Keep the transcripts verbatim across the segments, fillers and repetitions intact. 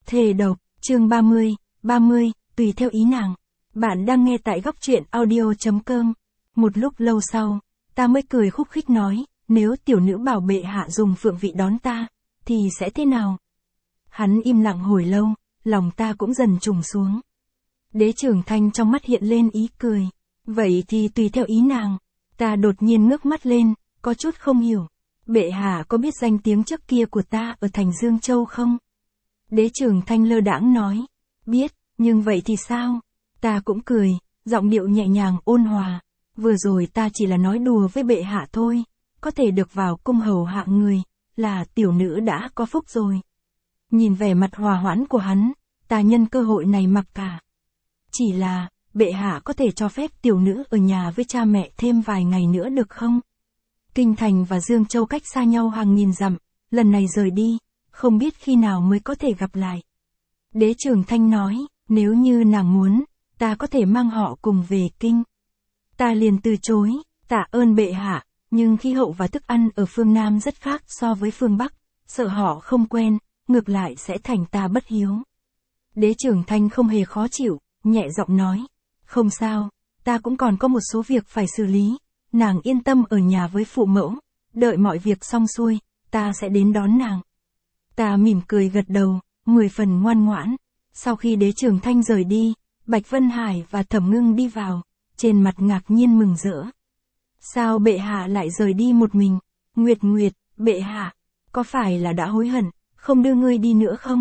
Thề độc, chương ba mươi, ba mươi, tùy theo ý nàng. Bạn đang nghe tại góc truyện audio.com. Một lúc lâu sau, ta mới cười khúc khích nói, nếu tiểu nữ bảo bệ hạ dùng phượng vị đón ta, thì sẽ thế nào? Hắn im lặng hồi lâu, lòng ta cũng dần trùng xuống. Đế Trường Thanh trong mắt hiện lên ý cười. Vậy thì tùy theo ý nàng. Ta đột nhiên ngước mắt lên, có chút không hiểu. Bệ hạ có biết danh tiếng trước kia của ta ở thành Dương Châu không? Đế Trường Thanh lơ đãng nói. Biết, nhưng vậy thì sao? Ta cũng cười, giọng điệu nhẹ nhàng ôn hòa. Vừa rồi ta chỉ là nói đùa với bệ hạ thôi. Có thể được vào cung hầu hạ người, là tiểu nữ đã có phúc rồi. Nhìn vẻ mặt hòa hoãn của hắn, ta nhân cơ hội này mặc cả. Chỉ là, bệ hạ có thể cho phép tiểu nữ ở nhà với cha mẹ thêm vài ngày nữa được không? Kinh thành và Dương Châu cách xa nhau hàng nghìn dặm, lần này rời đi, không biết khi nào mới có thể gặp lại. Đế Trường Thanh nói, nếu như nàng muốn, ta có thể mang họ cùng về kinh. Ta liền từ chối, tạ ơn bệ hạ, nhưng khí hậu và thức ăn ở phương Nam rất khác so với phương Bắc, sợ họ không quen, ngược lại sẽ thành ta bất hiếu. Đế Trường Thanh không hề khó chịu, nhẹ giọng nói, không sao, ta cũng còn có một số việc phải xử lý, nàng yên tâm ở nhà với phụ mẫu, đợi mọi việc xong xuôi, ta sẽ đến đón nàng. Ta mỉm cười gật đầu, mười phần ngoan ngoãn. Sau khi Đế Trường Thanh rời đi, Bạch Vân Hải và Thẩm Ngưng đi vào, trên mặt ngạc nhiên mừng rỡ. Sao bệ hạ lại rời đi một mình? Nguyệt Nguyệt, bệ hạ, có phải là đã hối hận, không đưa ngươi đi nữa không?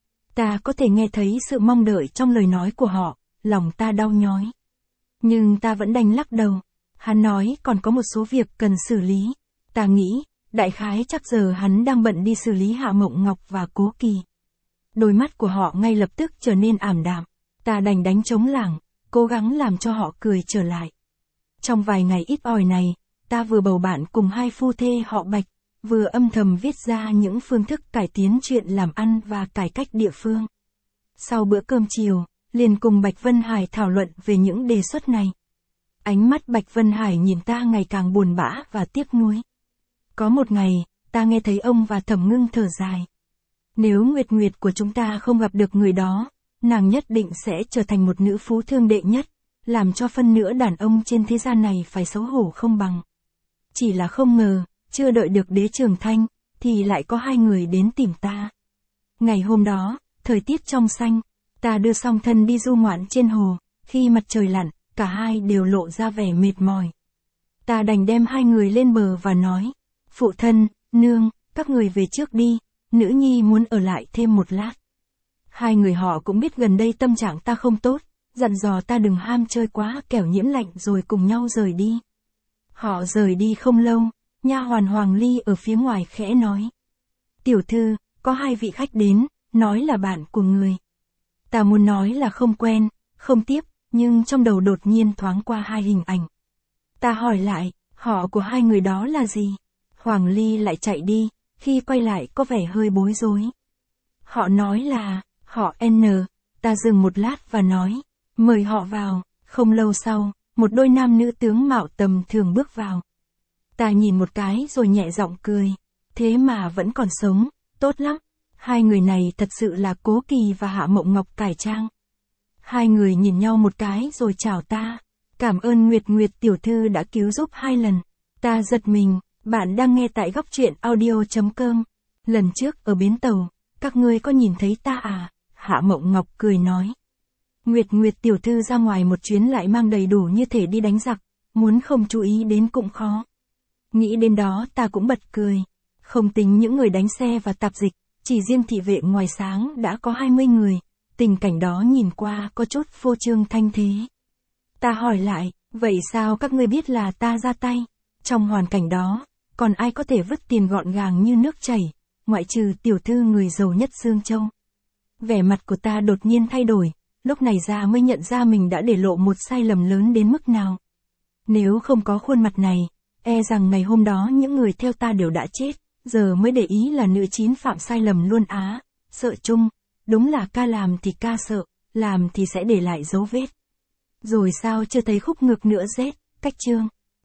Ta có thể nghe thấy sự mong đợi trong lời nói của họ, lòng ta đau nhói. Nhưng ta vẫn đành lắc đầu. Hắn nói còn có một số việc cần xử lý. Ta nghĩ, đại khái chắc giờ hắn đang bận đi xử lý Hạ Mộng Ngọc và Cố Kỳ. Đôi mắt của họ ngay lập tức trở nên ảm đạm. Ta đành đánh trống lảng, cố gắng làm cho họ cười trở lại. Trong vài ngày ít ỏi này, ta vừa bầu bạn cùng hai phu thê họ Bạch, vừa âm thầm viết ra những phương thức cải tiến chuyện làm ăn và cải cách địa phương. Sau bữa cơm chiều, liền cùng Bạch Vân Hải thảo luận về những đề xuất này. Ánh mắt Bạch Vân Hải nhìn ta ngày càng buồn bã và tiếc nuối. Có một ngày, ta nghe thấy ông và Thẩm Ngưng thở dài. Nếu Nguyệt Nguyệt của chúng ta không gặp được người đó, nàng nhất định sẽ trở thành một nữ phú thương đệ nhất, làm cho phân nửa đàn ông trên thế gian này phải xấu hổ không bằng. Chỉ là không ngờ, chưa đợi được Đế Trường Thanh, thì lại có hai người đến tìm ta. Ngày hôm đó, thời tiết trong xanh, ta đưa song thân đi du ngoạn trên hồ, khi mặt trời lặn, cả hai đều lộ ra vẻ mệt mỏi. Ta đành đem hai người lên bờ và nói, phụ thân, nương, các người về trước đi, nữ nhi muốn ở lại thêm một lát. Hai người họ cũng biết gần đây tâm trạng ta không tốt, dặn dò ta đừng ham chơi quá kẻo nhiễm lạnh rồi cùng nhau rời đi. Họ rời đi không lâu, nha hoàn Hoàng Ly ở phía ngoài khẽ nói. Tiểu thư, có hai vị khách đến, nói là bạn của người. Ta muốn nói là không quen, không tiếp, nhưng trong đầu đột nhiên thoáng qua hai hình ảnh. Ta hỏi lại, họ của hai người đó là gì? Hoàng Ly lại chạy đi, khi quay lại có vẻ hơi bối rối. Họ nói là, họ N, ta dừng một lát và nói, mời họ vào. Không lâu sau, một đôi nam nữ tướng mạo tầm thường bước vào. Ta nhìn một cái rồi nhẹ giọng cười, thế mà vẫn còn sống, tốt lắm. Hai người này thật sự là Cố Kỳ và Hạ Mộng Ngọc cải trang. Hai người nhìn nhau một cái rồi chào ta. Cảm ơn Nguyệt Nguyệt tiểu thư đã cứu giúp hai lần. Ta giật mình, bạn đang nghe tại góc truyện audio.com. Lần trước ở bến tàu, các ngươi có nhìn thấy ta à? Hạ Mộng Ngọc cười nói. Nguyệt Nguyệt tiểu thư ra ngoài một chuyến lại mang đầy đủ như thể đi đánh giặc, muốn không chú ý đến cũng khó. Nghĩ đến đó ta cũng bật cười. Không tính những người đánh xe và tạp dịch, chỉ riêng thị vệ ngoài sáng đã có hai mươi người. Tình cảnh đó nhìn qua có chút phô trương thanh thế. Ta hỏi lại, vậy sao các ngươi biết là ta ra tay? Trong hoàn cảnh đó, còn ai có thể vứt tiền gọn gàng như nước chảy, ngoại trừ tiểu thư người giàu nhất Dương Châu. Vẻ mặt của ta đột nhiên thay đổi, lúc này ra mới nhận ra mình đã để lộ một sai lầm lớn đến mức nào. Nếu không có khuôn mặt này, e rằng ngày hôm đó những người theo ta đều đã chết, giờ mới để ý là nữ chín phạm sai lầm luôn á, sợ chung, đúng là ca làm thì ca sợ, làm thì sẽ để lại dấu vết. Rồi sao chưa thấy khúc ngược nữa rét, cách chương.